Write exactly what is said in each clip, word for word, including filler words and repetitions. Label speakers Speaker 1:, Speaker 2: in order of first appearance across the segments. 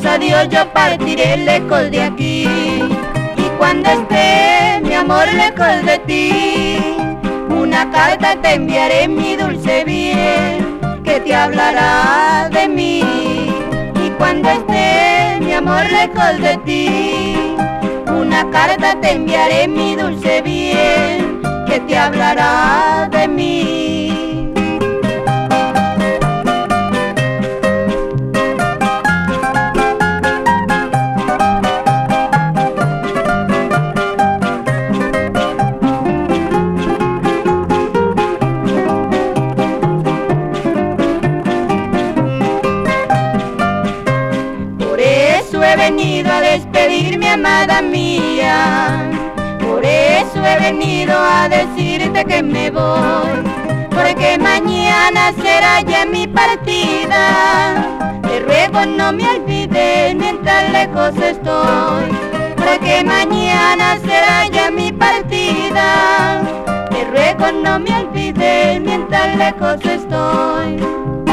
Speaker 1: decimos adiós yo partiré lejos de aquí. Y cuando esté mi amor lejos de ti, una carta te enviaré, mi dulce bien, que te hablará de mí. Y cuando esté mi amor lejos de ti, una carta te enviaré, mi dulce bien, que te hablará de mí. He venido a despedirme, amada mía, por eso he venido a decirte que me voy, porque mañana será ya mi partida. Te ruego no me olvides mientras lejos estoy, porque mañana será ya mi partida. Te ruego no me olvides mientras lejos estoy.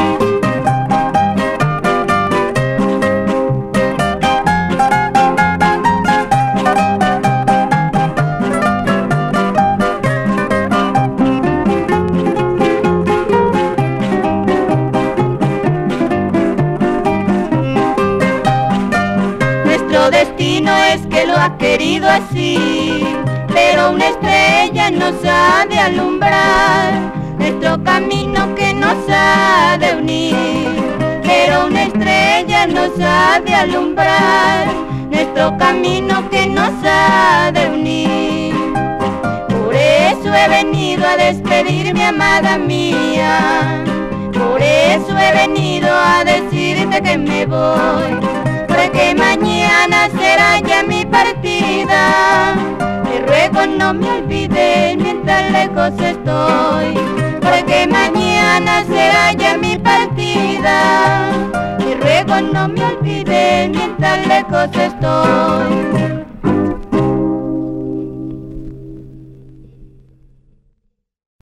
Speaker 1: Nuestro destino es que lo ha querido así, pero una estrella nos ha de alumbrar, nuestro camino que nos ha de unir. Pero una estrella nos ha de alumbrar, nuestro camino que nos ha de unir. Por eso he venido a despedirme, amada mía, por eso he venido a decirte que me voy, porque mañana será ya mi partida. Te ruego no me olvides mientras lejos estoy, porque mañana será ya mi partida. Te ruego no me olvides mientras lejos estoy.